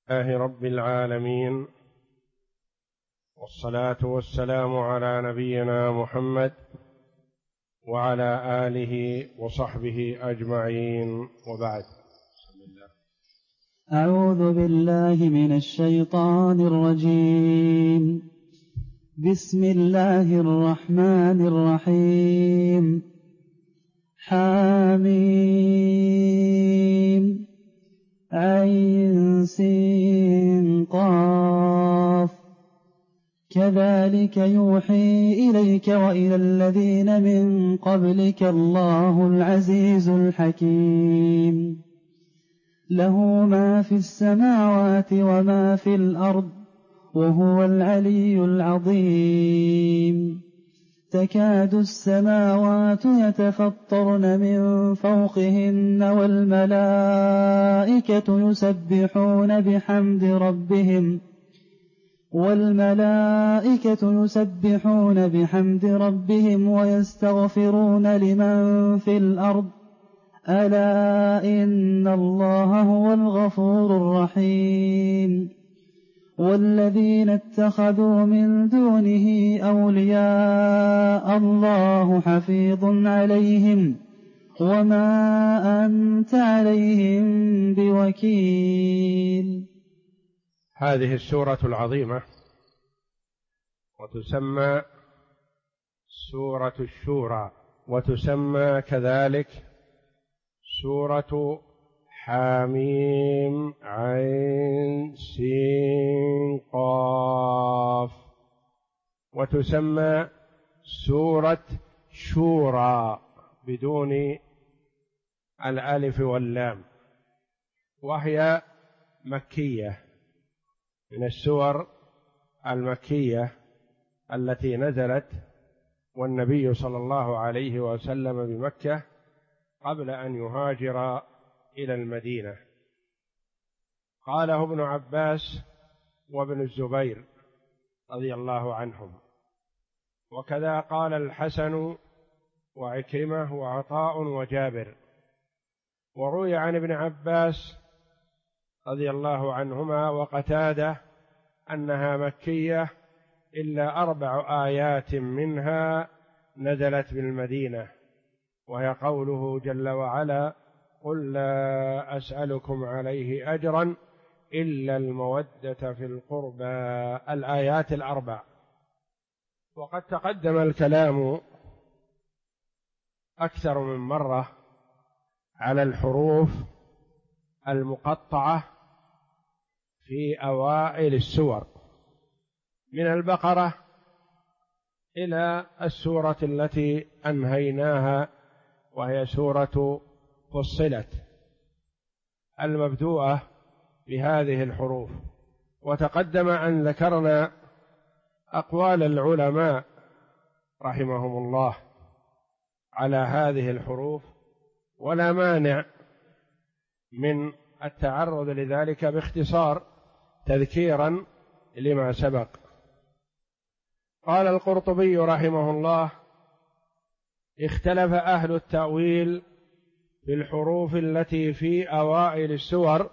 لله رب العالمين، والصلاة والسلام على نبينا محمد وعلى آله وصحبه أجمعين، وبعد. أعوذ بالله من الشيطان الرجيم. بسم الله الرحمن الرحيم. حميم عين سين قاف. كذلك يوحي إليك وإلى الذين من قبلك الله العزيز الحكيم. له ما في السماوات وما في الأرض وهو العلي العظيم. تكاد السماوات يتفطرن من فوقهن والملائكة يسبحون بحمد ربهم ويستغفرون لمن في الأرض. ألا إن الله هو الغفور الرحيم. والذين اتخذوا من دونه أولياء الله حفيظ عليهم وما أنت عليهم بوكيل. هذه السورة العظيمة وتسمى سورة الشورى، وتسمى كذلك سورة حميم عين سين قاف، وتسمى سورة شورى بدون الألف واللام، وهي مكية، من السور المكية التي نزلت والنبي صلى الله عليه وسلم بمكة قبل أن يهاجر إلى المدينة. قاله ابن عباس وابن الزبير رضي الله عنهم، وكذا قال الحسن وعكرمة وعطاء وجابر. وروي عن ابن عباس رضي الله عنهما وقتادة أنها مكية إلا 4 آيات منها نزلت بالمدينة، وهي قوله جل وعلا: قل لا أسألكم عليه أجرا إلا المودة في القربى. الآيات 4. وقد تقدم الكلام أكثر من مرة على الحروف المقطعة في أوائل السور من البقرة إلى السورة التي أنهيناها، وهي سورة فصلت، المبدوءة بهذه الحروف. وتقدم أن ذكرنا أقوال العلماء رحمهم الله على هذه الحروف، ولا مانع من التعرض لذلك باختصار تذكيرا لما سبق. قال القرطبي رحمه الله: اختلف أهل التأويل في الحروف التي في أوائل السور،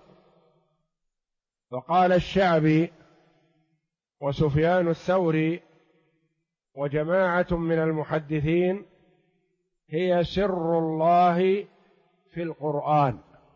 فقال الشعبي وسفيان الثوري وجماعة من المحدثين: هي سر الله في القرآن،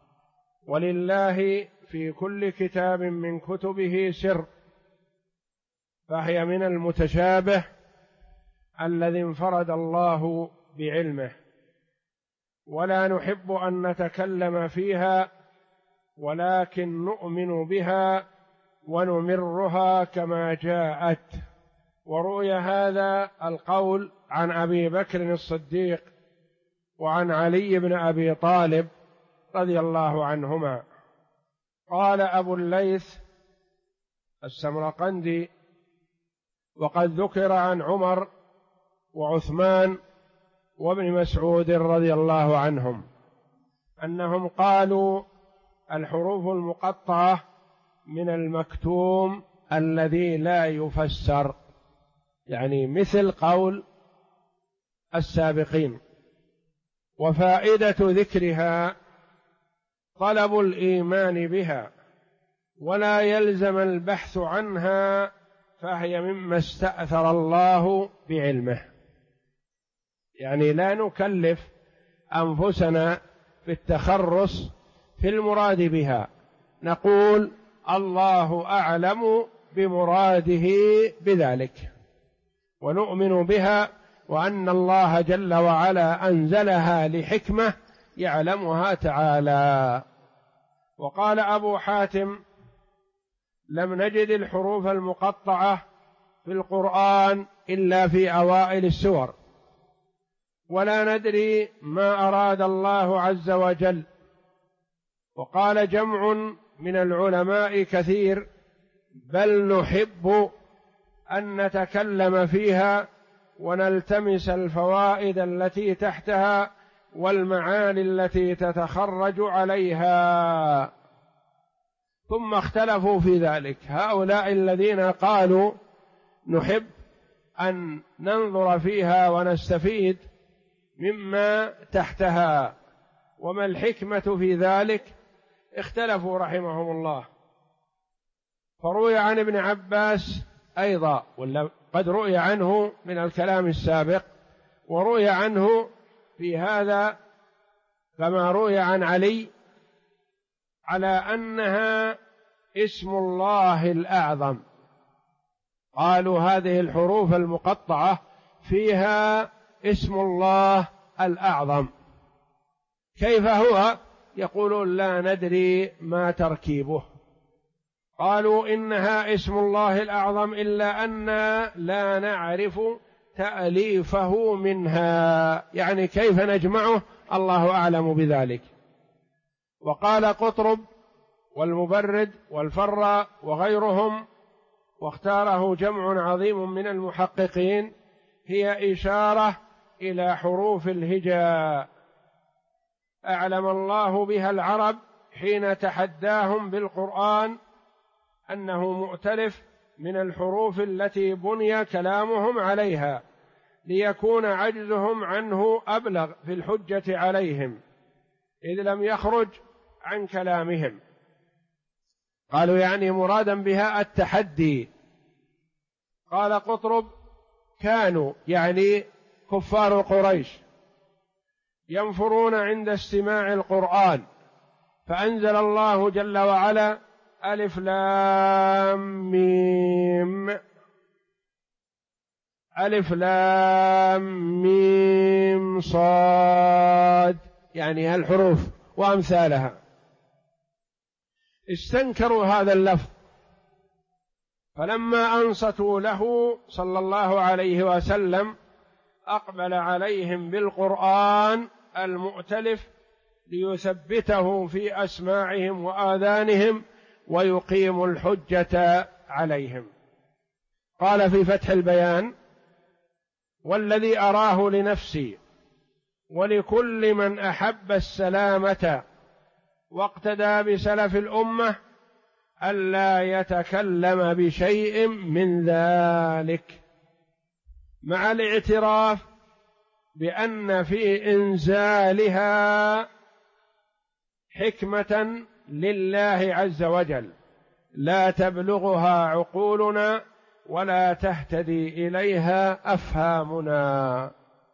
ولله في كل كتاب من كتبه سر، فهي من المتشابه الذي انفرد الله بعلمه، ولا نحب أن نتكلم فيها، ولكن نؤمن بها ونمرها كما جاءت. وروي هذا القول عن أبي بكر الصديق وعن علي بن أبي طالب رضي الله عنهما. قال أبو الليث السمرقندي: وقد ذكر عن عمر وعثمان وابن مسعود رضي الله عنهم أنهم قالوا: الحروف المقطعة من المكتوم الذي لا يفسر، يعني مثل قول السابقين. وفائدة ذكرها طلب الإيمان بها ولا يلزم البحث عنها، فهي مما استأثر الله بعلمه. يعني لا نكلف أنفسنا بالتخرص في المراد بها، نقول الله أعلم بمراده بذلك، ونؤمن بها، وأن الله جل وعلا أنزلها لحكمة يعلمها تعالى. وقال أبو حاتم: لم نجد الحروف المقطعة في القرآن إلا في أوائل السور، ولا ندري ما أراد الله عز وجل. وقال جمع من العلماء كثير: بل نحب أن نتكلم فيها ونلتمس الفوائد التي تحتها والمعاني التي تتخرج عليها. ثم اختلفوا في ذلك، هؤلاء الذين قالوا نحب أن ننظر فيها ونستفيد مما تحتها وما الحكمة في ذلك، اختلفوا رحمهم الله. فروي عن ابن عباس أيضا، ولا قد روي عنه من الكلام السابق، وروي عنه في هذا كما روي عن علي على أنها اسم الله الأعظم. قالوا هذه الحروف المقطعة فيها اسم الله الأعظم. كيف هو؟ يقولون لا ندري ما تركيبه. قالوا إنها اسم الله الأعظم إلا أننا لا نعرف تأليفه منها، يعني كيف نجمعه الله أعلم بذلك. وقال قطرب والمبرد والفراء وغيرهم، واختاره جمع عظيم من المحققين، هي إشارة إلى حروف الهجاء أعلم الله بها العرب حين تحداهم بالقرآن أنه مؤتلف من الحروف التي بني كلامهم عليها، ليكون عجزهم عنه أبلغ في الحجة عليهم، إذ لم يخرج عن كلامهم. قالوا يعني مرادا بها التحدي. قال قطرب: كانوا يعني كفار قريش ينفرون عند استماع القرآن، فأنزل الله جل وعلا: ألف لام ميم، ألف لام ميم صاد، يعني الحروف وأمثالها. استنكروا هذا اللفظ، فلما أنصتوا له صلى الله عليه وسلم أقبل عليهم بالقرآن المؤتلف ليثبته في أسماعهم وآذانهم ويقيم الحجة عليهم. قال في فتح البيان: والذي أراه لنفسي ولكل من أحب السلامة واقتدى بسلف الأمة ألا يتكلم بشيء من ذلك، مع الاعتراف بأن في إنزالها حكمة لله عز وجل لا تبلغها عقولنا ولا تهتدي إليها أفهامنا،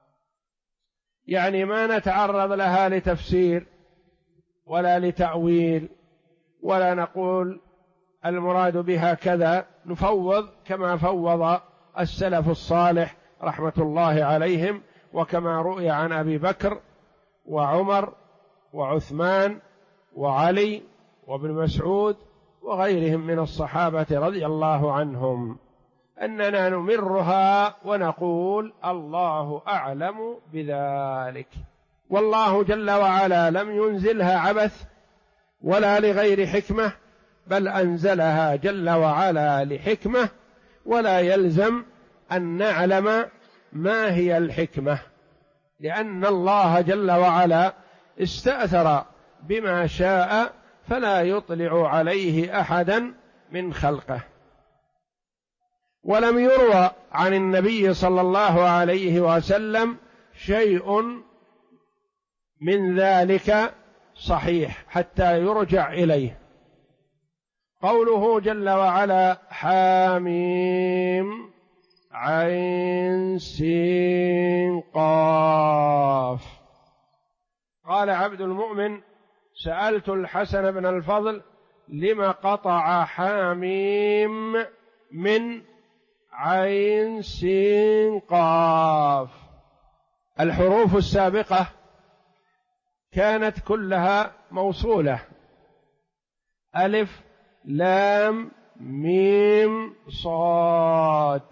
يعني ما نتعرض لها لتفسير ولا لتأويل، ولا نقول المراد بها كذا، نفوض كما فوض السلف الصالح رحمة الله عليهم، وكما رؤي عن أبي بكر وعمر وعثمان وعلي وابن مسعود وغيرهم من الصحابة رضي الله عنهم، أننا نمرها ونقول الله أعلم بذلك. والله جل وعلا لم ينزلها عبث ولا لغير حكمة، بل أنزلها جل وعلا لحكمة، ولا يلزم أن نعلم ما هي الحكمة، لأن الله جل وعلا استأثر بما شاء فلا يطلع عليه أحدا من خلقه. ولم يروى عن النبي صلى الله عليه وسلم شيء من ذلك صحيح حتى يرجع إليه. قوله جل وعلا حاميم عين سين قاف. قال عبد المؤمن سألت الحسن بن الفضل لم قطع حاميم من عين سين قاف؟ الحروف السابقة كانت كلها موصولة، ألف لام ميم صاد،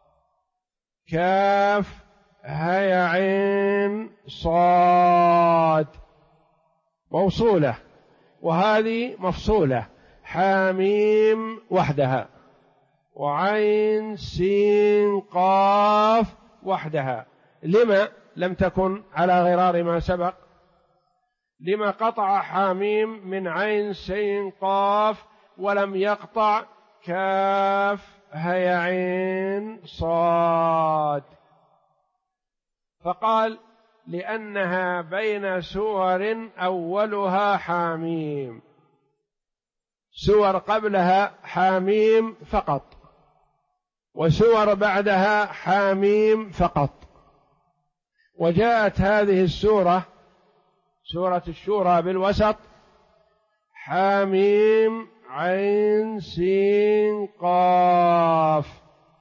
كاف هاء عين صاد، موصولة، وهذه مفصولة، حاميم وحدها، وعين سين قاف وحدها. لما لم تكن على غرار ما سبق؟ لما قطع حاميم من عين سين قاف ولم يقطع كاف هاء عين صاد؟ فقال لأنها بين سور أولها حاميم، سور قبلها حاميم فقط، وسور بعدها حاميم فقط. وجاءت هذه السورة سورة الشورى بالوسط حاميم عين سين قاف،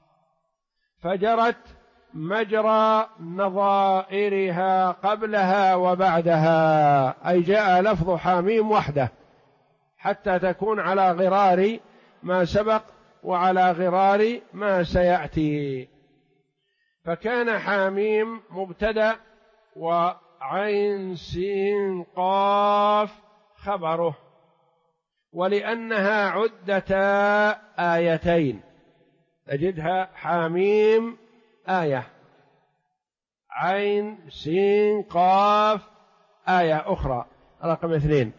فجرت مجرى نظائرها قبلها وبعدها، أي جاء لفظ حاميم وحده حتى تكون على غرار ما سبق وعلى غرار ما سيأتي. فكان حاميم مبتدأ وعين سين قاف خبره، ولأنها عدتا آيتين تجدها حاميم آية، عين سين قاف آية أخرى رقم 2،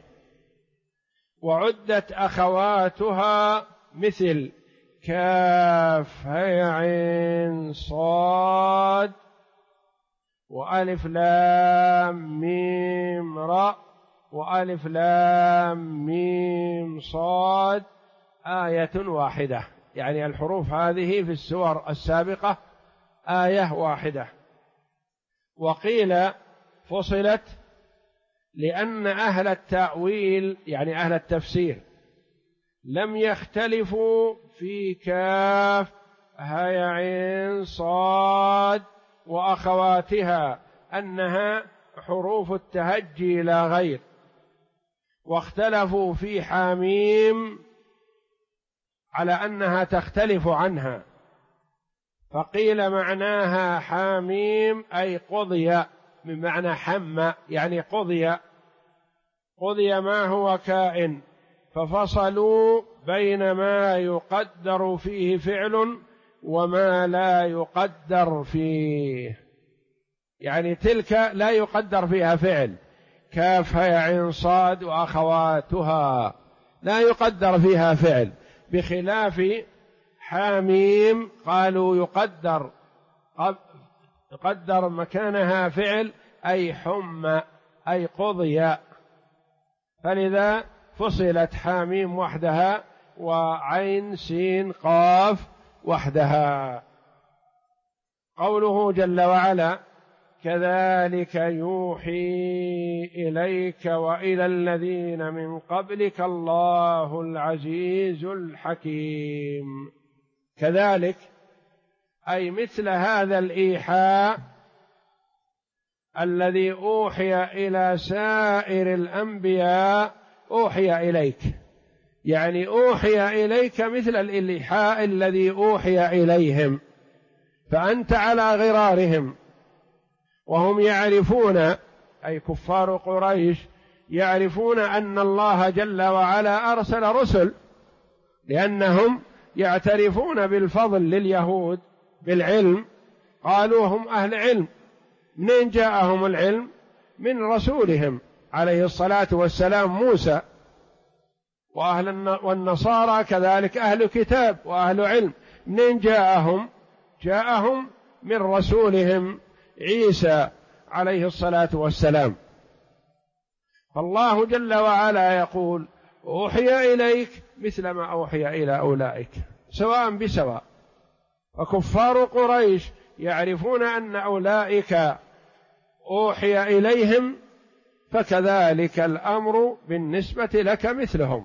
وعدت أخواتها مثل كاف هاء عين صاد وألف لام ميم راء وألف لام ميم صاد، آية واحدة. يعني الحروف هذه في السور السابقة آية واحدة. وقيل فصلت لأن أهل التأويل يعني أهل التفسير لم يختلفوا في كاف هاء عين صاد وأخواتها أنها حروف التهجي لا غير، واختلفوا في حاميم على أنها تختلف عنها، فقيل معناها حاميم أي قضي، من معنى حم يعني قضي ما هو كائن، ففصلوا بين ما يقدر فيه فعل وما لا يقدر فيه. يعني تلك لا يقدر فيها فعل، كاف هاء عين صاد وأخواتها لا يقدر فيها فعل، بخلاف حاميم قالوا يقدر مكانها فعل، أي حم أي قضي، فلذا فصلت حاميم وحدها وعين سين قاف وحدها. قوله جل وعلا كذلك يوحي إليك وإلى الذين من قبلك الله العزيز الحكيم. كذلك أي مثل هذا الإيحاء الذي أوحي إلى سائر الأنبياء أوحي إليك، يعني أوحي إليك مثل الإيحاء الذي أوحي إليهم، فأنت على غرارهم، وهم يعرفون أي كفار قريش يعرفون أن الله جل وعلا أرسل رسل، لأنهم يعترفون بالفضل لليهود بالعلم، قالوا هم أهل علم. منين جاءهم العلم؟ من رسولهم عليه الصلاة والسلام موسى، والنصارى كذلك أهل كتاب وأهل علم. منين جاءهم؟ جاءهم من رسولهم عيسى عليه الصلاة والسلام. فالله جل وعلا يقول أوحي إليك مثل ما أوحي إلى أولئك سواء بسواء. وكفار قريش يعرفون أن أولئك أوحي إليهم، فكذلك الأمر بالنسبة لك مثلهم.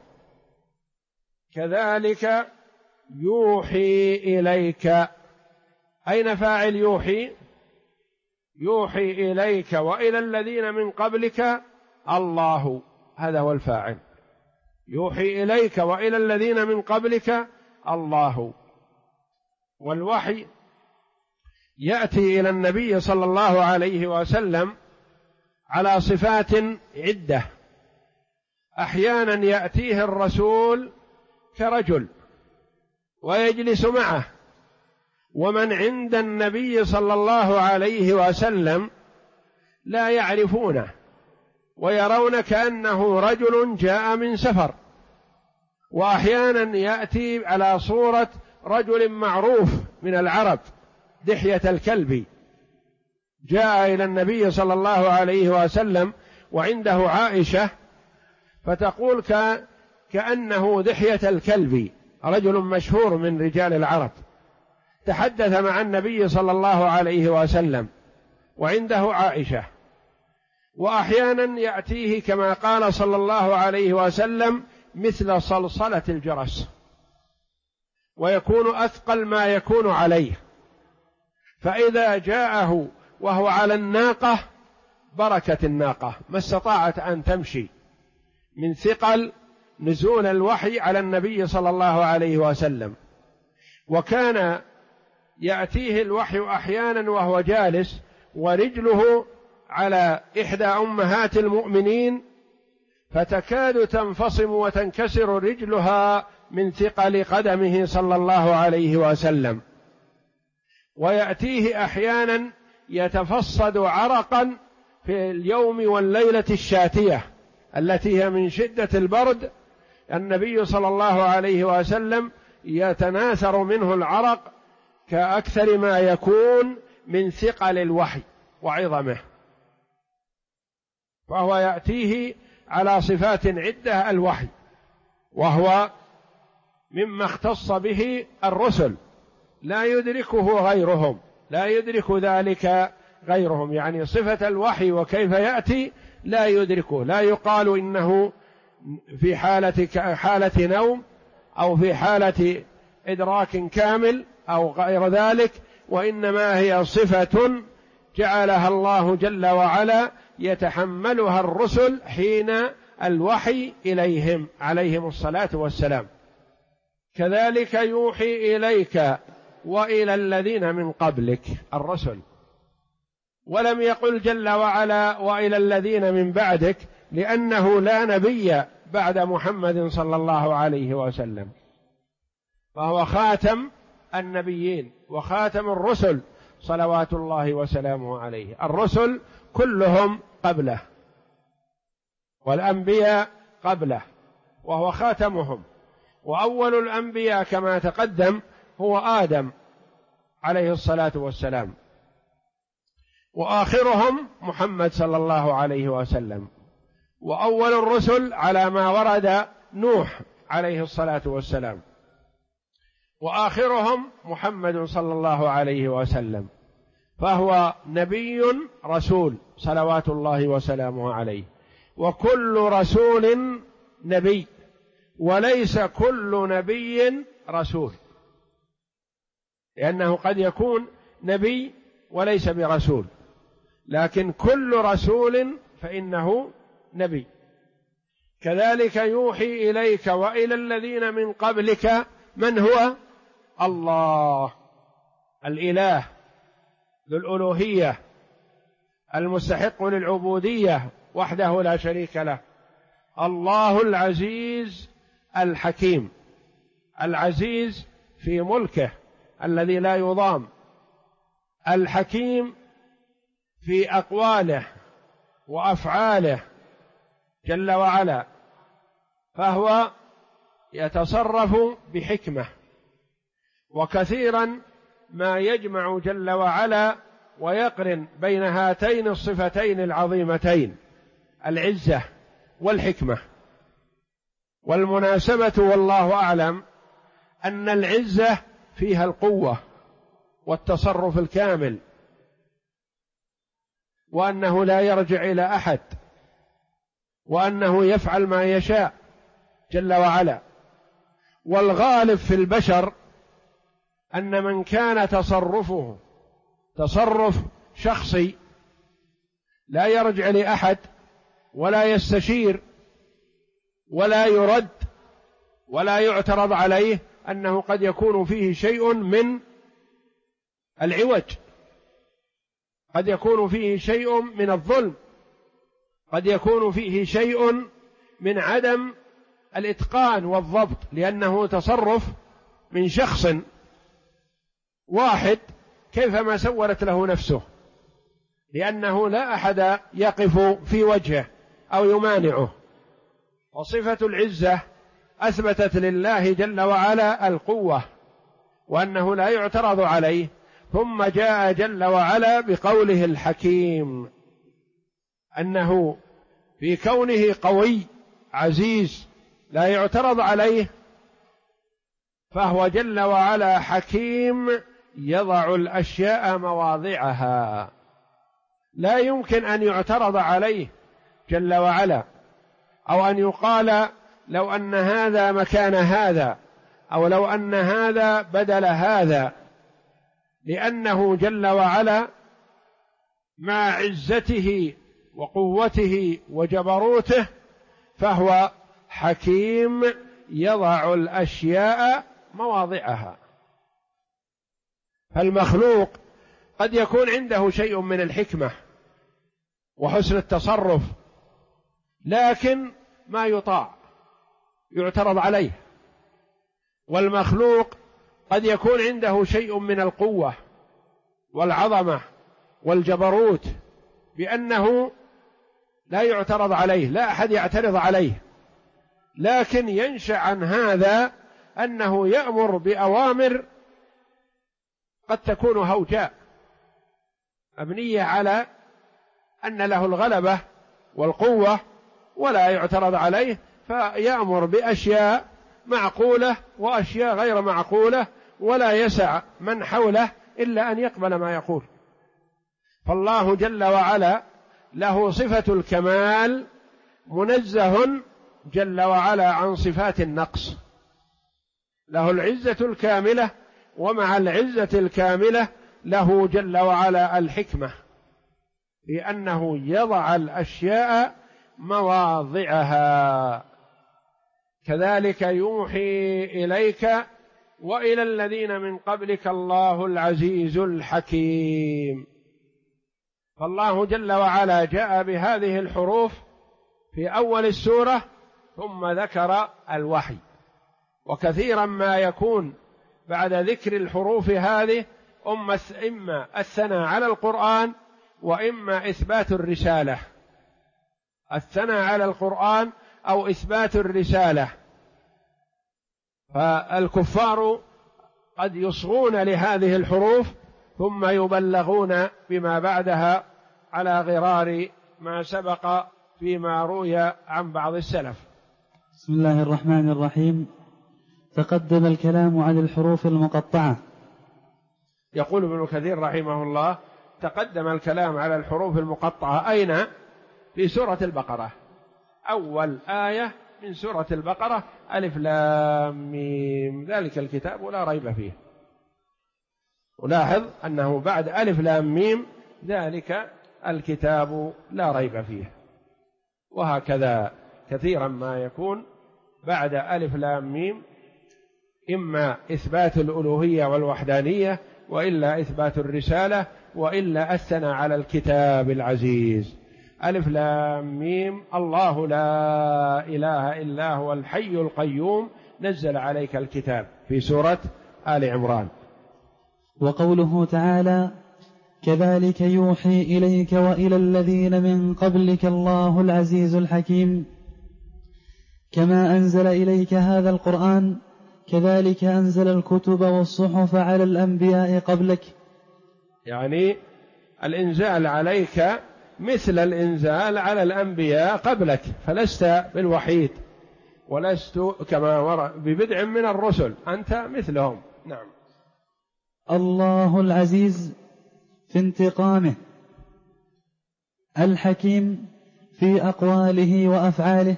كذلك يوحي إليك، أين فاعل يوحي؟ يوحي إليك وإلى الذين من قبلك الله، هذا هو الفاعل. يوحي إليك وإلى الذين من قبلك الله. والوحي يأتي إلى النبي صلى الله عليه وسلم على صفات عدة. أحيانا يأتيه الرسول كرجل ويجلس معه، ومن عند النبي صلى الله عليه وسلم لا يعرفونه ويرون كأنه رجل جاء من سفر. وأحيانا يأتي على صورة رجل معروف من العرب، دحية الكلب، جاء إلى النبي صلى الله عليه وسلم وعنده عائشة، فتقول كأنه دحية الكلب، رجل مشهور من رجال العرب، تحدث مع النبي صلى الله عليه وسلم وعنده عائشة. وأحيانا يأتيه كما قال صلى الله عليه وسلم مثل صلصلة الجرس، ويكون أثقل ما يكون عليه، فإذا جاءه وهو على الناقة بركت الناقة، ما استطاعت أن تمشي من ثقل نزول الوحي على النبي صلى الله عليه وسلم. وكان يأتيه الوحي أحيانا وهو جالس ورجله على إحدى أمهات المؤمنين، فتكاد تنفصم وتنكسر رجلها من ثقل قدمه صلى الله عليه وسلم. ويأتيه أحيانا يتفصد عرقا في اليوم والليلة الشاتية التي هي من شدة البرد، النبي صلى الله عليه وسلم يتناثر منه العرق كأكثر ما يكون من ثقل الوحي وعظمه. فهو يأتيه على صفات عدة الوحي، وهو مما اختص به الرسل، لا يدركه غيرهم، لا يدرك ذلك غيرهم، يعني صفة الوحي وكيف يأتي لا يدركه، لا يقال إنه في حالة نوم أو في حالة إدراك كامل أو غير ذلك، وإنما هي صفة جعلها الله جل وعلا يتحملها الرسل حين الوحي إليهم عليهم الصلاة والسلام. كذلك يوحي إليك وإلى الذين من قبلك الرسل، ولم يقل جل وعلا وإلى الذين من بعدك، لأنه لا نبي بعد محمد صلى الله عليه وسلم، فهو خاتم النبيين وخاتم الرسل صلوات الله وسلامه عليه. الرسل كلهم قبله والأنبياء قبله، وهو خاتمهم. وأول الأنبياء كما تقدم هو آدم عليه الصلاة والسلام، وآخرهم محمد صلى الله عليه وسلم، وأول الرسل على ما ورد نوح عليه الصلاة والسلام، وآخرهم محمد صلى الله عليه وسلم. فهو نبي رسول صلوات الله وسلامه عليه. وكل رسول نبي، وليس كل نبي رسول، لأنه قد يكون نبي وليس برسول، لكن كل رسول فإنه نبي. كذلك يوحي إليك وإلى الذين من قبلك. من هو؟ الله الإله ذو الألوهية المستحق للعبودية وحده لا شريك له، الله العزيز الحكيم، العزيز في ملكه الذي لا يضام، الحكيم في أقواله وأفعاله جل وعلا، فهو يتصرف بحكمة. وكثيرا ما يجمع جل وعلا ويقرن بين هاتين الصفتين العظيمتين، العزة والحكمة، والمناسبة والله أعلم أن العزة فيها القوة والتصرف الكامل، وأنه لا يرجع إلى أحد، وأنه يفعل ما يشاء جل وعلا. والغالب في البشر أن من كان تصرفه تصرف شخصي لا يرجع لأحد ولا يستشير ولا يرد ولا يعترض عليه، أنه قد يكون فيه شيء من العوج، قد يكون فيه شيء من الظلم، قد يكون فيه شيء من عدم الإتقان والضبط، لأنه تصرف من شخص واحد كيفما سولت له نفسه، لأنه لا أحد يقف في وجهه أو يمانعه. وصفة العزة أثبتت لله جل وعلا القوة وأنه لا يعترض عليه، ثم جاء جل وعلا بقوله الحكيم أنه في كونه قوي عزيز لا يعترض عليه، فهو جل وعلا حكيم يضع الأشياء مواضعها، لا يمكن أن يعترض عليه جل وعلا، أو أن يقال لو أن هذا مكان هذا، أو لو أن هذا بدل هذا، لأنه جل وعلا مع عزته وقوته وجبروته فهو حكيم يضع الأشياء مواضعها. فالمخلوق قد يكون عنده شيء من الحكمة وحسن التصرف، لكن ما يطاع، يعترض عليه. والمخلوق قد يكون عنده شيء من القوة والعظمة والجبروت، بأنه لا يعترض عليه، لا أحد يعترض عليه، لكن ينشأ عن هذا أنه يأمر بأوامر قد تكون هوجاء مبنية على أن له الغلبة والقوة ولا يعترض عليه، فيأمر بأشياء معقولة وأشياء غير معقولة، ولا يسع من حوله إلا أن يقبل ما يقول. فالله جل وعلا له صفة الكمال، منزه جل وعلا عن صفات النقص، له العزة الكاملة، ومع العزة الكاملة له جل وعلا الحكمة، لأنه يضع الأشياء مواضعها. كذلك يوحي إليك وإلى الذين من قبلك الله العزيز الحكيم. فالله جل وعلا جاء بهذه الحروف في أول السورة، ثم ذكر الوحي. وكثيرا ما يكون بعد ذكر الحروف هذه إما الثناء على القرآن وإما إثبات الرسالة، الثناء على القرآن أو إثبات الرسالة. فالكفار قد يصغون لهذه الحروف ثم يبلغون بما بعدها على غرار ما سبق فيما روي عن بعض السلف. بسم الله الرحمن الرحيم. تقدم الكلام عن الحروف المقطعة. يقول ابن كثير رحمه الله: تقدم الكلام على الحروف المقطعة. أين؟ في سورة البقرة، أول آية من سورة البقرة: ألف لام ميم ذلك الكتاب لا ريب فيه. ولاحظ أنه بعد ألف لام ميم ذلك الكتاب لا ريب فيه. وهكذا كثيرا ما يكون بعد ألف لام ميم إما إثبات الألوهية والوحدانية، وإلا إثبات الرسالة، وإلا الثناء على الكتاب العزيز. ألف لام ميم: الله لا إله إلا هو الحي القيوم نزل عليك الكتاب، في سورة آل عمران. وقوله تعالى: كذلك يوحي إليك وإلى الذين من قبلك الله العزيز الحكيم. كما أنزل إليك هذا القرآن كذلك أنزل الكتب والصحف على الأنبياء قبلك. يعني الإنزال عليك مثل الإنزال على الأنبياء قبلك، فلست بالوحيد، ولست كما ببدع من الرسل، أنت مثلهم. نعم. الله العزيز في انتقامه، الحكيم في أقواله وأفعاله.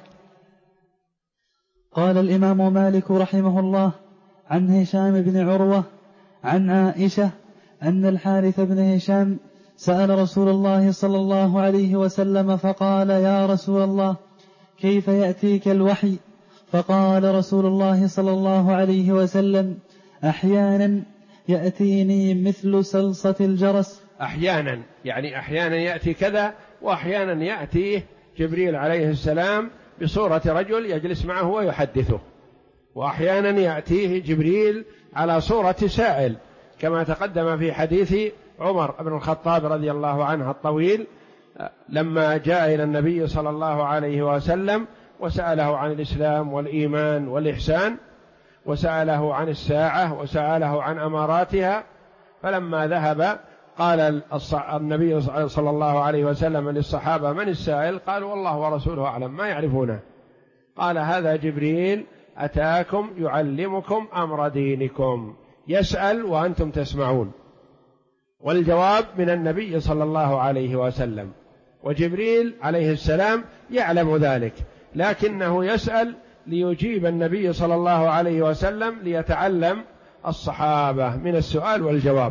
قال الإمام مالك رحمه الله عن هشام بن عروة عن عائشة أن الحارث بن هشام سأل رسول الله صلى الله عليه وسلم فقال: يا رسول الله، كيف يأتيك الوحي؟ فقال رسول الله صلى الله عليه وسلم: أحيانا يأتيني مثل سلصة الجرس. أحيانا يعني أحيانا يأتي كذا، وأحيانا يأتيه جبريل عليه السلام بصورة رجل يجلس معه ويحدثه، وأحيانا يأتيه جبريل على صورة سائل كما تقدم في حديث عمر بن الخطاب رضي الله عنه الطويل، لما جاء إلى النبي صلى الله عليه وسلم وسأله عن الإسلام والإيمان والإحسان، وسأله عن الساعة، وسأله عن أماراتها. فلما ذهب قال النبي صلى الله عليه وسلم للصحابة: من السائل؟ قالوا: والله ورسوله أعلم، ما يعرفونه. قال: هذا جبريل أتاكم يعلمكم أمر دينكم، يسأل وأنتم تسمعون، والجواب من النبي صلى الله عليه وسلم، وجبريل عليه السلام يعلم ذلك، لكنه يسأل ليجيب النبي صلى الله عليه وسلم ليتعلم الصحابة من السؤال والجواب.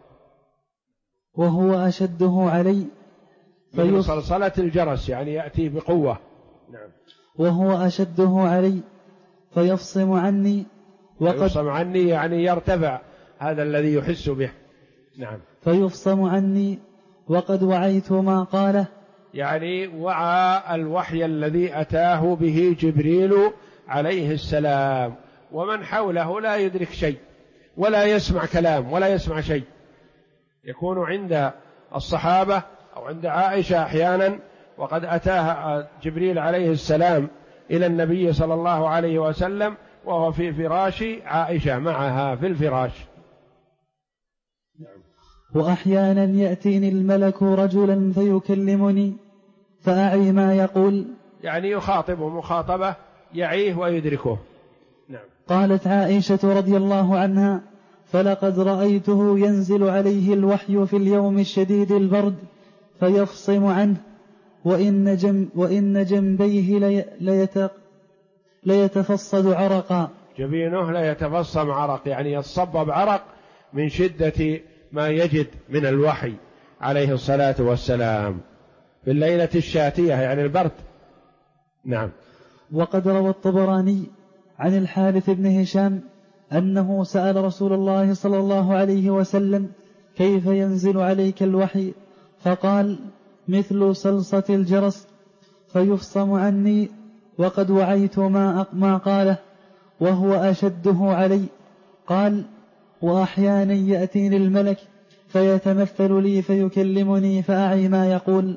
وهو أشده علي من صلصلة الجرس يعني يأتي بقوة. نعم. وهو أشده علي فيفصم عني يفصم عني يعني يرتفع هذا الذي يحس به. نعم. فيفصم عني وقد وعيت ما قاله، يعني وعى الوحي الذي أتاه به جبريل عليه السلام، ومن حوله لا يدرك شيء ولا يسمع كلام ولا يسمع شيء. يكون عند الصحابة أو عند عائشة أحيانا وقد أتاها جبريل عليه السلام إلى النبي صلى الله عليه وسلم وهو في فراش عائشة معها في الفراش. وأحيانا يأتيني الملك رجلا فيكلمني فأعي ما يقول، يعني يخاطبه مخاطبة يعيه ويدركه. نعم. قالت عائشة رضي الله عنها: فلقد رأيته ينزل عليه الوحي في اليوم الشديد البرد فيفصم عنه، وإن جنبيه ليتفصد عرقا. جبينه لا يتفصم عرق، يعني يتصبب عرق من شدة ما يجد من الوحي عليه الصلاة والسلام في الليلة الشاتية يعني البرد. نعم. وقد روى الطبراني عن الحارث بن هشام أنه سأل رسول الله صلى الله عليه وسلم: كيف ينزل عليك الوحي؟ فقال: مثل صلصة الجرس فيفصم عني وقد وعيت ما قاله، وهو أشده علي. قال: وأحيانا يأتيني الملك فيتمثل لي فيكلمني فأعي ما يقول.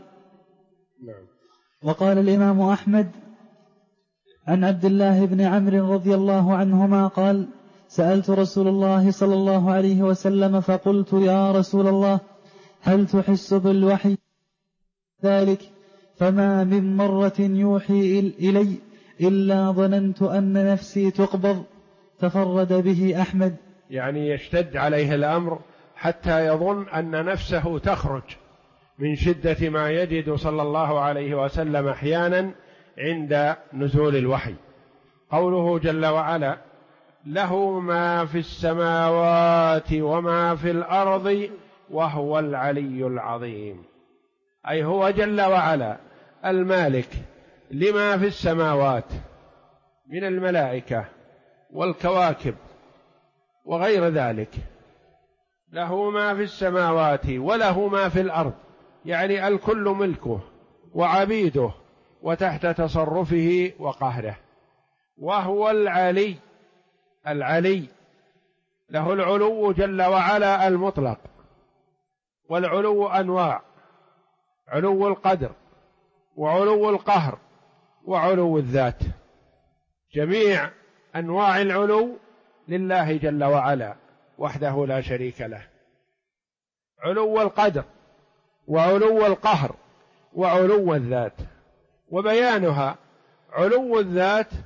وقال الإمام أحمد عن عبد الله بن عمرو رضي الله عنهما قال: سألت رسول الله صلى الله عليه وسلم فقلت: يا رسول الله، هل تحس بالوحي ذلك؟ فما من مرة يوحي إلي إلا ظننت أن نفسي تقبض. تفرد به أحمد. يعني يشتد عليه الأمر حتى يظن أن نفسه تخرج من شدة ما يجد صلى الله عليه وسلم أحيانا عند نزول الوحي. قوله جل وعلا: له ما في السماوات وما في الأرض وهو العلي العظيم، أي هو جل وعلا المالك لما في السماوات من الملائكة والكواكب وغير ذلك. له ما في السماوات وله ما في الأرض، يعني الكل ملكه وعبيده وتحت تصرفه وقهره. وهو العلي، العلي له العلو جل وعلا المطلق، والعلو أنواع: علو القدر وعلو القهر وعلو الذات. جميع أنواع العلو لله جل وعلا وحده لا شريك له. علو القدر وعلو القهر وعلو الذات، وبيانها: علو الذات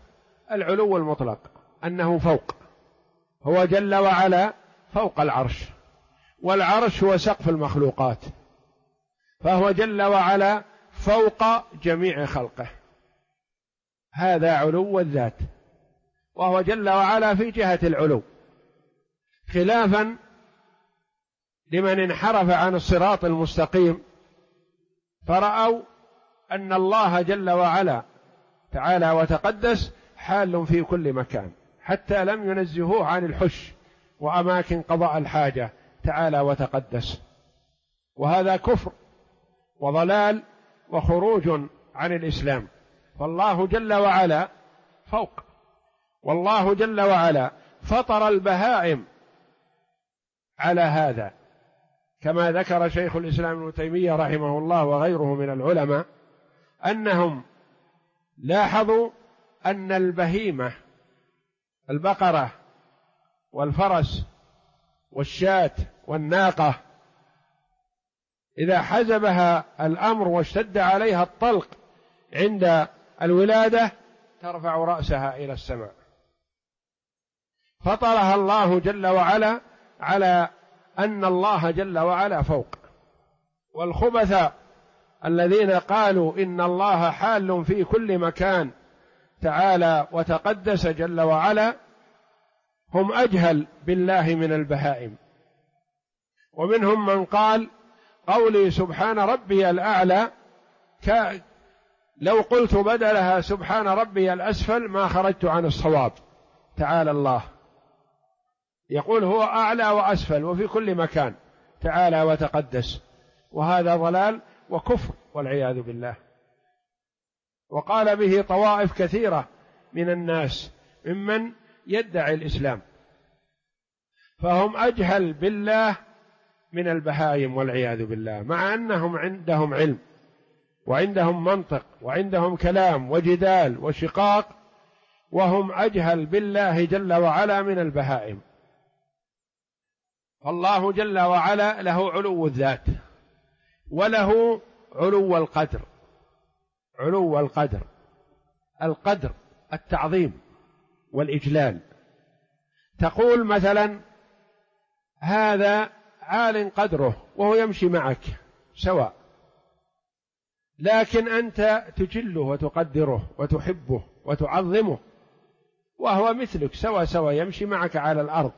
العلو المطلق، أنه فوق، هو جل وعلا فوق العرش، والعرش هو سقف المخلوقات، فهو جل وعلا فوق جميع خلقه، هذا علو الذات، وهو جل وعلا في جهة العلو، خلافا لمن انحرف عن الصراط المستقيم فرأوا أن الله جل وعلا تعالى وتقدس حال في كل مكان، حتى لم ينزهوه عن الحش وأماكن قضاء الحاجة تعالى وتقدس، وهذا كفر وضلال وخروج عن الإسلام. فالله جل وعلا فوق، والله جل وعلا فطر البهائم على هذا، كما ذكر شيخ الإسلام ابن تيمية رحمه الله وغيره من العلماء أنهم لاحظوا أن البهيمة البقرة والفرس والشاة والناقة إذا حزبها الأمر واشتد عليها الطلق عند الولادة ترفع رأسها إلى السماء، فطرها الله جل وعلا على أن الله جل وعلا فوق. والخبث الذين قالوا إن الله حال في كل مكان تعالى وتقدس جل وعلا هم أجهل بالله من البهائم، ومنهم من قال قولي سبحان ربي الأعلى لو قلت بدلها سبحان ربي الأسفل ما خرجت عن الصواب، تعالى الله، يقول هو أعلى وأسفل وفي كل مكان تعالى وتقدس، وهذا ضلال وكفر والعياذ بالله. وقال به طوائف كثيرة من الناس ممن يدعي الإسلام، فهم أجهل بالله من البهائم والعياذ بالله، مع أنهم عندهم علم وعندهم منطق وعندهم كلام وجدال وشقاق، وهم أجهل بالله جل وعلا من البهائم. فالله جل وعلا له علو الذات وله علو القدر. علو القدر، القدر التعظيم والإجلال، تقول مثلا هذا عال قدره وهو يمشي معك سواء، لكن أنت تجله وتقدره وتحبه وتعظمه، وهو مثلك سوا سوا يمشي معك على الأرض.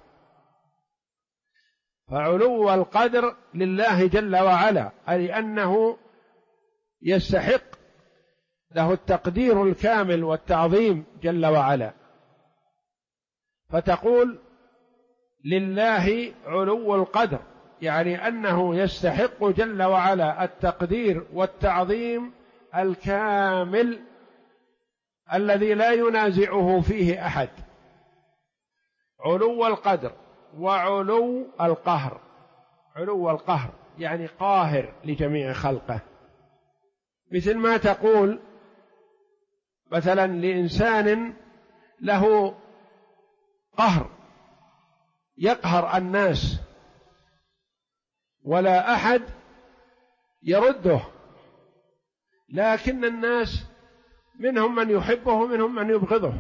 فعلو القدر لله جل وعلا، أي أنه يستحق له التقدير الكامل والتعظيم جل وعلا، فتقول لله علو القدر، يعني أنه يستحق جل وعلا التقدير والتعظيم الكامل الذي لا ينازعه فيه أحد. علو القدر وعلو القهر. علو القهر يعني قاهر لجميع خلقه، مثل ما تقول مثلا لإنسان له قهر يقهر الناس ولا أحد يرده، لكن الناس منهم من يحبه ومنهم من يبغضه،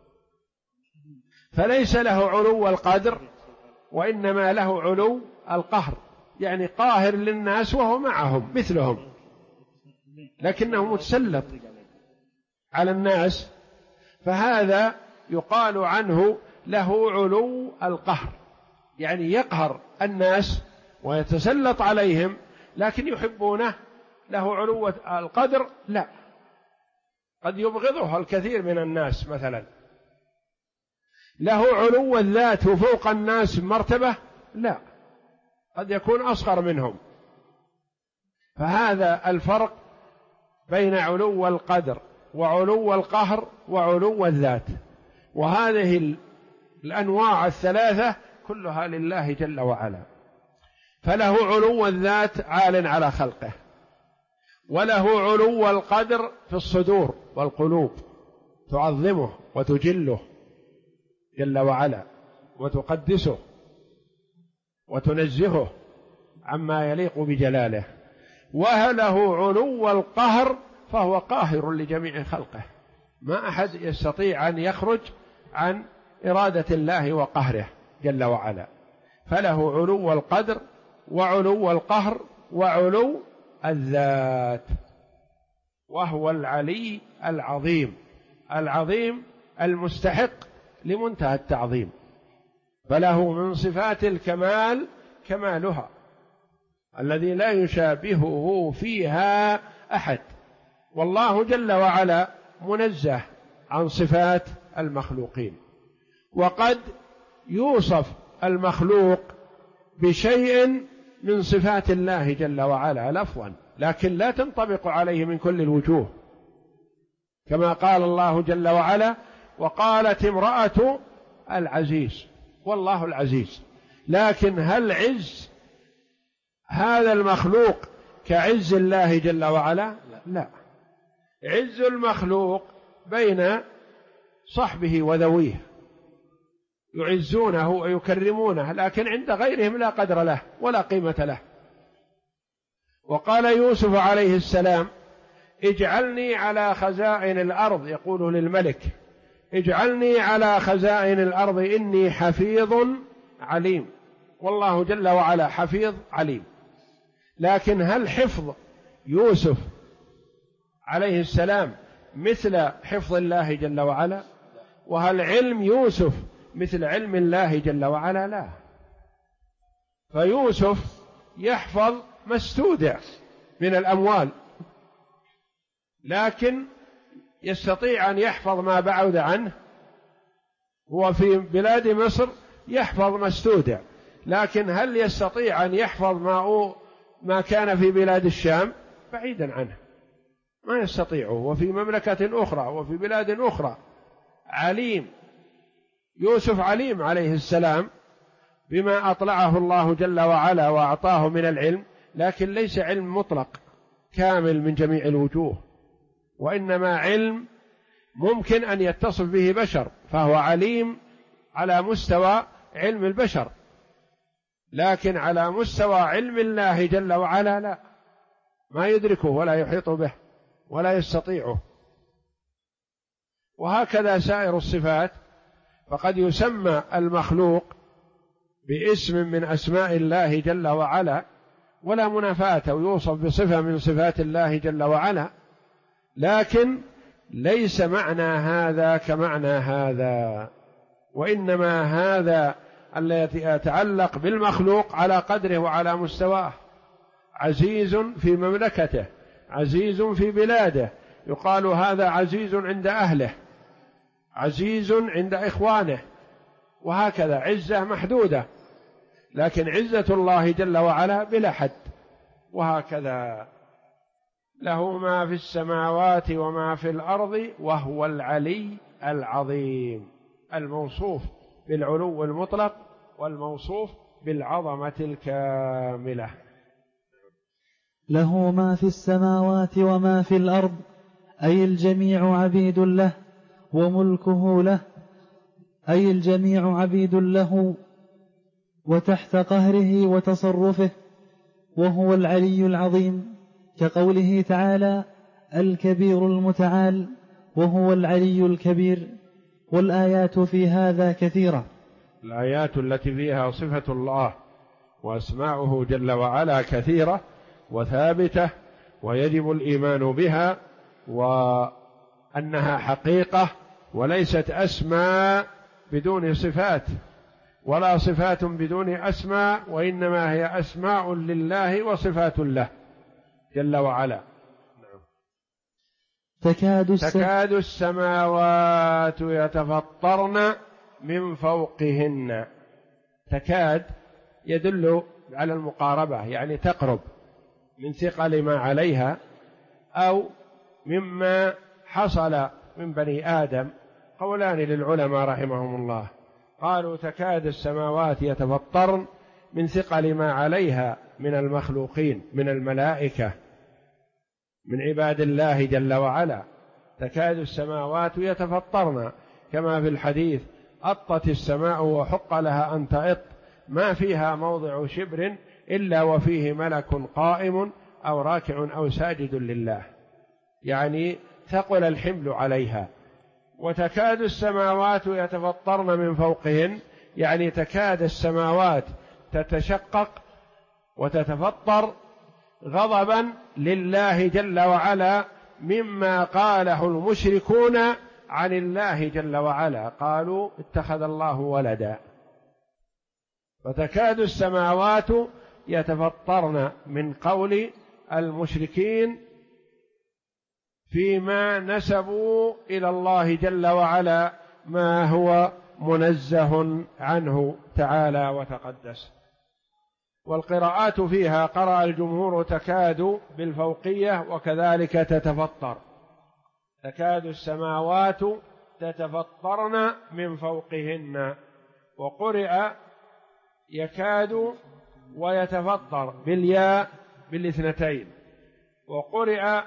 فليس له علو القدر وإنما له علو القهر، يعني قاهر للناس وهو معهم مثلهم، لكنه متسلط على الناس، فهذا يقال عنه له علو القهر، يعني يقهر الناس ويتسلط عليهم لكن يحبونه. له علو القدر لا، قد يبغضه الكثير من الناس مثلا. له علو الذات وفوق الناس مرتبة لا، قد يكون أصغر منهم. فهذا الفرق بين علو القدر وعلو القهر وعلو الذات، وهذه الأنواع الثلاثة كلها لله جل وعلا. فله علو الذات عال على خلقه، وله علو القدر في الصدور والقلوب، تعظمه وتجله جل وعلا وتقدسه وتنزهه عما يليق بجلاله. وله علو القهر، فهو قاهر لجميع خلقه ما أحد يستطيع أن يخرج عن إرادة الله وقهره جل وعلا، فله علو القدر وعلو القهر وعلو الذات، وهو العلي العظيم، العظيم المستحق لمنتهى التعظيم، فله من صفات الكمال كمالها الذي لا يشابهه فيها أحد. والله جل وعلا منزه عن صفات المخلوقين، وقد يوصف المخلوق بشيء من صفات الله جل وعلا لفظا، لكن لا تنطبق عليه من كل الوجوه، كما قال الله جل وعلا: وقالت امرأة العزيز، والله العزيز، لكن هل عز هذا المخلوق كعز الله جل وعلا؟ لا، عز المخلوق بين صحبه وذويه، يعزونه ويكرمونه، لكن عند غيرهم لا قدر له ولا قيمة له. وقال يوسف عليه السلام: اجعلني على خزائن الأرض، يقول للملك: اجعلني على خزائن الأرض إني حفيظ عليم. والله جل وعلا حفيظ عليم، لكن هل حفظ يوسف عليه السلام مثل حفظ الله جل وعلا؟ وهل علم يوسف مثل علم الله جل وعلا؟ لا. فيوسف يحفظ ما استودع من الأموال، لكن يستطيع أن يحفظ ما بعد عنه. هو في بلاد مصر يحفظ ما استودع، لكن هل يستطيع أن يحفظ ما كان في بلاد الشام؟ بعيدا عنه، ما يستطيعه. وفي مملكة أخرى وفي بلاد أخرى. عليم يوسف، عليم عليه السلام بما أطلعه الله جل وعلا وأعطاه من العلم، لكن ليس علم مطلق كامل من جميع الوجوه، وإنما علم ممكن أن يتصف به بشر، فهو عليم على مستوى علم البشر، لكن على مستوى علم الله جل وعلا لا، ما يدركه ولا يحيط به ولا يستطيعه. وهكذا سائر الصفات، فقد يسمى المخلوق باسم من أسماء الله جل وعلا ولا منافاة، ويوصف بصفة من صفات الله جل وعلا، لكن ليس معنى هذا كمعنى هذا، وإنما هذا الذي يتعلق بالمخلوق على قدره وعلى مستواه. عزيز في مملكته، عزيز في بلاده، يقال هذا عزيز عند أهله، عزيز عند إخوانه، وهكذا عزة محدودة، لكن عزة الله جل وعلا بلا حد. وهكذا له ما في السماوات وما في الأرض وهو العلي العظيم، الموصوف بالعلو المطلق والموصوف بالعظمة الكاملة. له ما في السماوات وما في الأرض، أي الجميع عبيد له وملكه له، أي الجميع عبيد له وتحت قهره وتصرفه، وهو العلي العظيم، كقوله تعالى: الكبير المتعال، وهو العلي الكبير. والآيات في هذا كثيرة، الآيات التي فيها صفة الله وأسماؤه جل وعلا كثيرة وثابتة، ويجب الإيمان بها، وأنها حقيقة وليست أسماء بدون صفات، ولا صفات بدون أسماء، وإنما هي أسماء لله وصفات له جل وعلا. تكاد السماوات يتفطرن من فوقهن. تكاد يدل على المقاربة، يعني تقرب من ثقل ما عليها أو مما حصل من بني آدم. قولان للعلماء رحمهم الله، قالوا تكاد السماوات يتفطرن من ثقل ما عليها من المخلوقين، من الملائكة، من عباد الله جل وعلا. تكاد السماوات يتفطرن، كما في الحديث: أطت السماء وحق لها أن تأط، ما فيها موضع شبر إلا وفيه ملك قائم أو راكع أو ساجد لله، يعني ثقل الحمل عليها، وتكاد السماوات يتفطرن من فوقهن، يعني تكاد السماوات تتشقق وتتفطر غضبا لله جل وعلا مما قاله المشركون عن الله جل وعلا، قالوا اتخذ الله ولدا. فتكاد السماوات يتفطرن من قول المشركين فيما نسبوا إلى الله جل وعلا ما هو منزه عنه تعالى وتقدس. والقراءات فيها قرأ الجمهور تكاد بالفوقية وكذلك تتفطر، تكاد السماوات تتفطرن من فوقهن، وقرئ يكاد ويتفطر بالياء بالاثنتين، وقرئ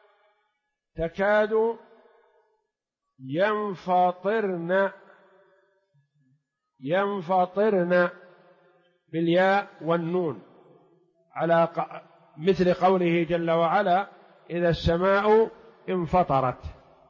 تكاد ينفطرن بالياء والنون، على مثل قوله جل وعلا إذا السماء انفطرت.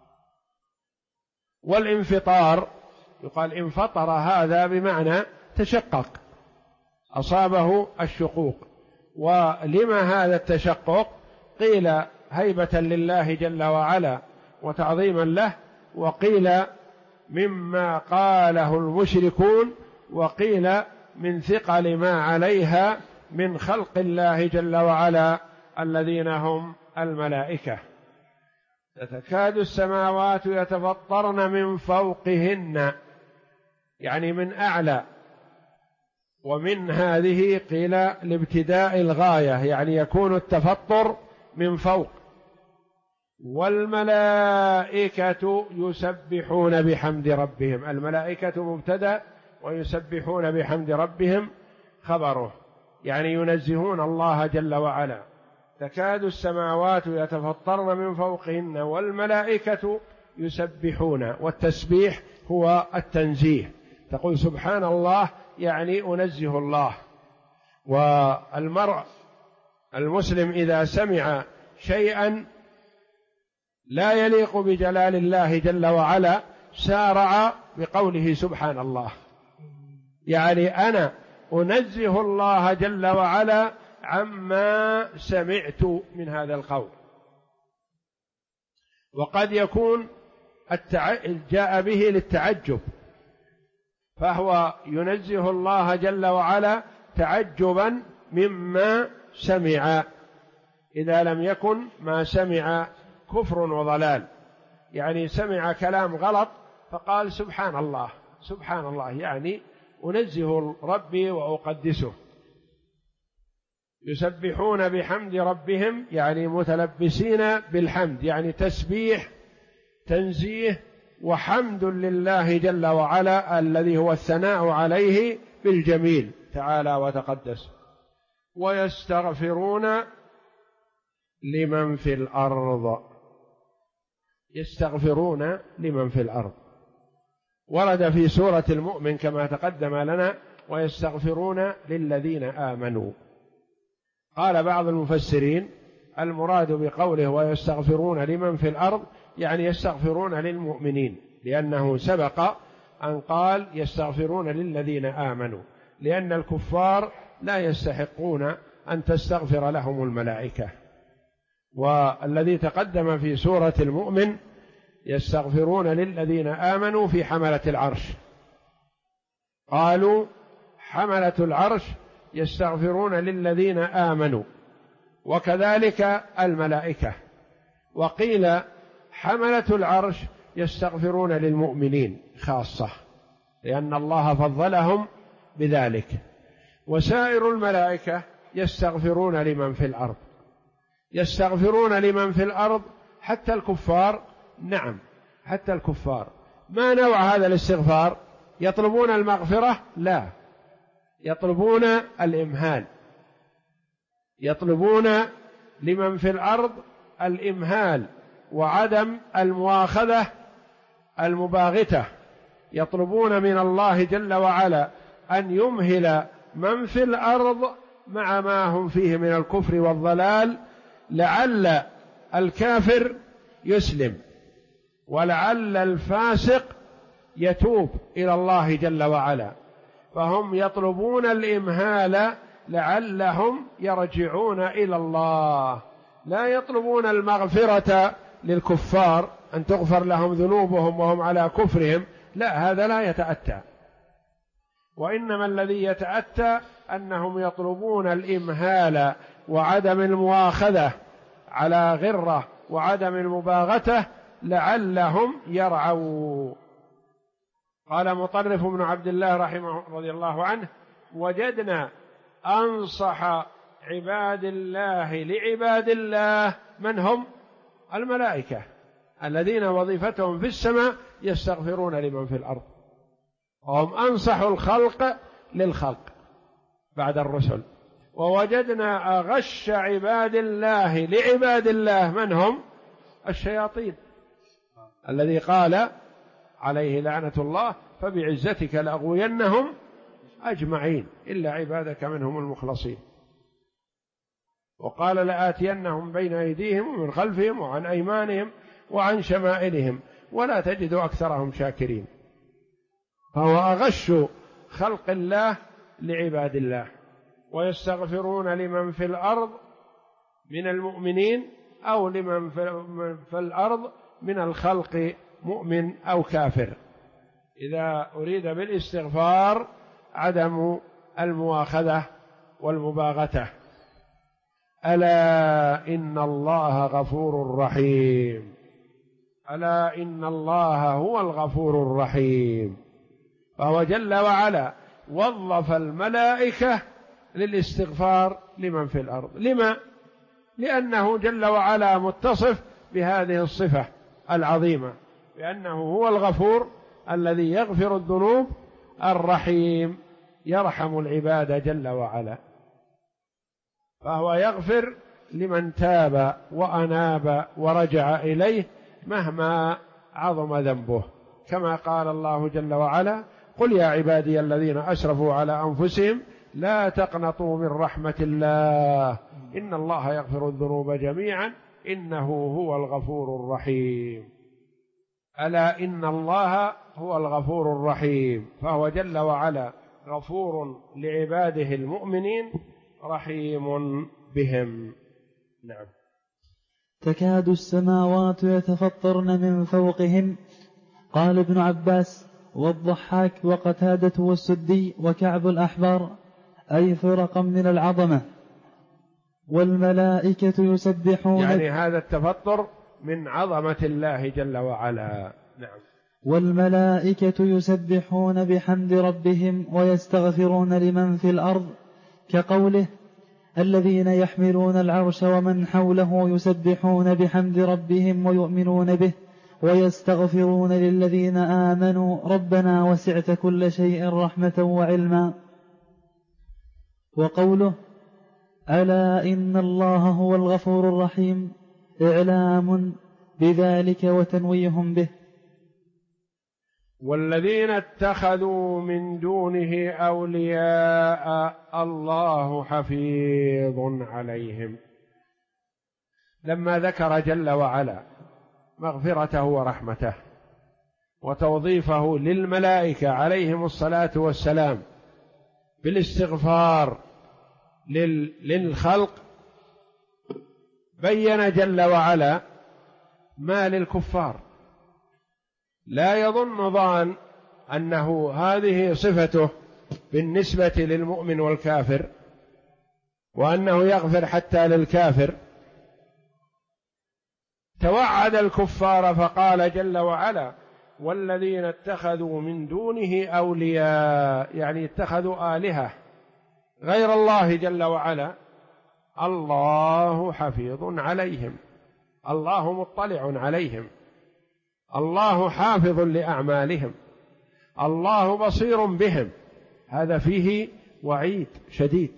والانفطار يقال انفطر هذا بمعنى تشقق، أصابه الشقوق. ولما هذا التشقق؟ قيل هيبة لله جل وعلا وتعظيما له، وقيل مما قاله المشركون، وقيل من ثقل ما عليها من خلق الله جل وعلا الذين هم الملائكة. تكاد السماوات يتفطرن من فوقهن، يعني من أعلى، ومن هذه قيل لابتداء الغاية، يعني يكون التفطر من فوق. والملائكة يسبحون بحمد ربهم، الملائكة مبتدأ ويسبحون بحمد ربهم خبره، يعني ينزهون الله جل وعلا. تكاد السماوات يتفطرن من فوقهن والملائكة يسبحون، والتسبيح هو التنزيه، تقول سبحان الله يعني أنزه الله. والمرء المسلم إذا سمع شيئا لا يليق بجلال الله جل وعلا سارع بقوله سبحان الله، يعني أنا أنزه الله جل وعلا عما سمعت من هذا القول. وقد يكون جاء به للتعجب، فهو ينزه الله جل وعلا تعجبا مما سمع، إذا لم يكن ما سمع كفر وضلال، يعني سمع كلام غلط فقال سبحان الله، سبحان الله يعني أنزه ربي وأقدسه. يسبحون بحمد ربهم يعني متلبسين بالحمد، يعني تسبيح تنزيه وحمد لله جل وعلا الذي هو الثناء عليه بالجميل تعالى وتقدس. ويستغفرون لمن في الأرض، يستغفرون لمن في الأرض، ورد في سورة المؤمن كما تقدم لنا ويستغفرون للذين آمنوا. قال بعض المفسرين المراد بقوله ويستغفرون لمن في الأرض يعني يستغفرون للمؤمنين، لأنه سبق أن قال يستغفرون للذين آمنوا، لأن الكفار لا يستحقون أن تستغفر لهم الملائكة. والذي تقدم في سورة المؤمن يستغفرون للذين آمنوا في حملة العرش، قالوا حملة العرش يستغفرون للذين آمنوا، وكذلك الملائكة. وقيل حملة العرش يستغفرون للمؤمنين خاصة، لأن الله فضلهم بذلك. وسائر الملائكة يستغفرون لمن في الأرض، يستغفرون لمن في الأرض حتى الكفار. نعم حتى الكفار. ما نوع هذا الاستغفار؟ يطلبون المغفرة؟ لا، يطلبون الإمهال، يطلبون لمن في الأرض الإمهال وعدم المؤاخذة المباغتة، يطلبون من الله جل وعلا أن يمهل من في الأرض مع ما هم فيه من الكفر والضلال، لعل الكافر يسلم ولعل الفاسق يتوب إلى الله جل وعلا، فهم يطلبون الإمهال لعلهم يرجعون إلى الله، لا يطلبون المغفرة للكفار أن تغفر لهم ذنوبهم وهم على كفرهم، لا، هذا لا يتأتى. وإنما الذي يتأتى أنهم يطلبون الإمهال وعدم المؤاخذة على غرة وعدم المباغتة لعلهم يرعوا. قال مطرف بن عبد الله رضي الله عنه: وجدنا أنصح عباد الله لعباد الله من هم؟ الملائكة الذين وظيفتهم في السماء يستغفرون لمن في الأرض، وهم أنصح الخلق للخلق بعد الرسل. ووجدنا أغش عباد الله لعباد الله من هم؟ الشياطين، الذي قال عليه لعنة الله: فبعزتك لأغوينهم أجمعين إلا عبادك منهم المخلصين. وقال: لآتينهم بين أيديهم ومن خلفهم وعن أيمانهم وعن شمائلهم ولا تجد أكثرهم شاكرين. فهو أغش خلق الله لعباد الله، ويستغفرون لمن في الأرض من المؤمنين أو لمن في الأرض من الخلق مؤمن أو كافر، إذا أريد بالاستغفار عدم المؤاخذة والمباغتة. ألا إن الله غفور رحيم، ألا إن الله هو الغفور الرحيم. فهو جل وعلا وظف الملائكة للاستغفار لمن في الأرض. لما؟ لأنه جل وعلا متصف بهذه الصفة العظيمة، بأنه هو الغفور الذي يغفر الذنوب، الرحيم يرحم العباد جل وعلا. فهو يغفر لمن تاب وأناب ورجع إليه مهما عظم ذنبه، كما قال الله جل وعلا: قل يا عبادي الذين أسرفوا على أنفسهم لا تقنطوا من رحمة الله إن الله يغفر الذنوب جميعا إنه هو الغفور الرحيم. ألا إن الله هو الغفور الرحيم، فهو جل وعلا غفور لعباده المؤمنين رحيم بهم. نعم. تكاد السماوات يتفطرن من فوقهم. قال ابن عباس والضحاك وقتادة والسدي وكعب الأحبار: أي فرقا من العظمة. والملائكة يسبحون، يعني هذا التفطر من عظمة الله جل وعلا. نعم. والملائكة يسبحون بحمد ربهم ويستغفرون لمن في الأرض، كقوله: الذين يحملون العرش ومن حوله يسبحون بحمد ربهم ويؤمنون به ويستغفرون للذين آمنوا ربنا وسعت كل شيء رحمة وعلما. وقوله: ألا إن الله هو الغفور الرحيم، إعلام بذلك وتنويه به. والذين اتخذوا من دونه أولياء الله حفيظ عليهم. لما ذكر جل وعلا مغفرته ورحمته وتوظيفه للملائكة عليهم الصلاة والسلام بالاستغفار للخلق، بين جل وعلا ما للكفار. لا يظن ظان أنه هذه صفته بالنسبة للمؤمن والكافر، وأنه يغفر حتى للكافر. توعد الكفار فقال جل وعلا: والذين اتخذوا من دونه أولياء، يعني اتخذوا آلهة غير الله جل وعلا، الله حفيظ عليهم، الله مطلع عليهم، الله حافظ لأعمالهم، الله بصير بهم. هذا فيه وعيد شديد.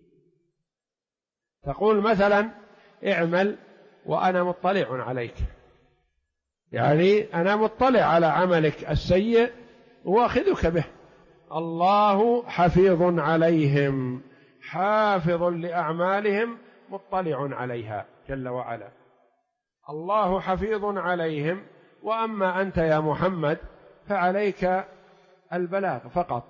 تقول مثلا: اعمل وأنا مطلع عليك، يعني أنا مطلع على عملك السيء وأخذك به. الله حفيظ عليهم، حافظ لأعمالهم، مطلع عليها جل وعلا. الله حفيظ عليهم وأما أنت يا محمد فعليك البلاغ فقط.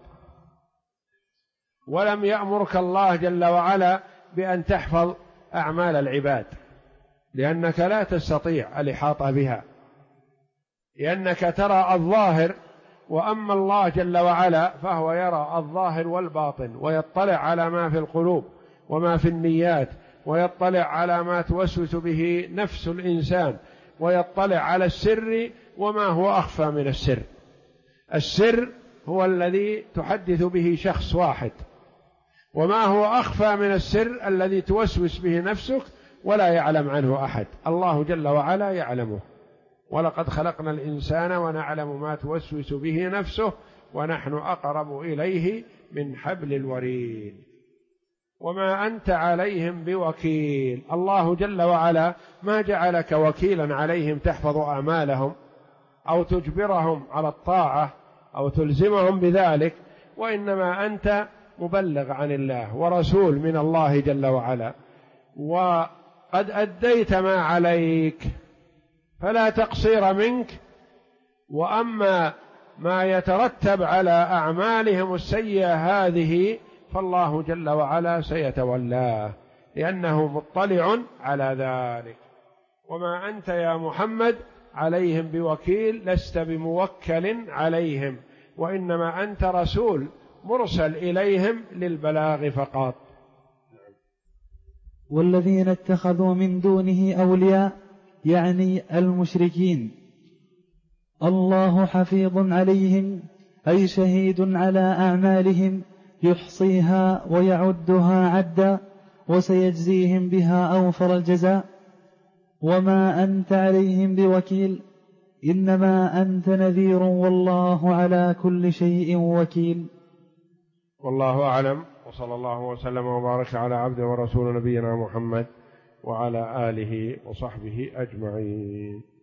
ولم يأمرك الله جل وعلا بأن تحفظ أعمال العباد، لأنك لا تستطيع الإحاطة بها، لأنك ترى الظاهر، وأما الله جل وعلا فهو يرى الظاهر والباطن، ويطلع على ما في القلوب وما في النيات، ويطلع على ما توسوس به نفس الإنسان، ويطلع على السر وما هو أخفى من السر. السر هو الذي تحدث به شخص واحد، وما هو أخفى من السر الذي توسوس به نفسك ولا يعلم عنه أحد، الله جل وعلا يعلمه. ولقد خلقنا الإنسان ونعلم ما توسوس به نفسه ونحن أقرب إليه من حبل الوريد. وما أنت عليهم بوكيل، الله جل وعلا ما جعلك وكيلا عليهم تحفظ أعمالهم أو تجبرهم على الطاعة أو تلزمهم بذلك، وإنما أنت مبلغ عن الله ورسول من الله جل وعلا، وقد أديت ما عليك فلا تقصير منك. وأما ما يترتب على أعمالهم السيئة هذه فالله جل وعلا سيتولاه، لأنه مطلع على ذلك. وما أنت يا محمد عليهم بوكيل، لست بموكل عليهم، وإنما أنت رسول مرسل إليهم للبلاغ فقط. والذين اتخذوا من دونه أولياء يعني المشركين الله حفيظ عليهم، أي شهيد على أعمالهم يحصيها ويعدها عدا، وسيجزيهم بها أوفر الجزاء. وما أنت عليهم بوكيل، إنما أنت نذير، والله على كل شيء وكيل. والله أعلم، وصلى الله وسلم وبارك على عبده ورسول نبينا محمد وعلى آله وصحبه أجمعين.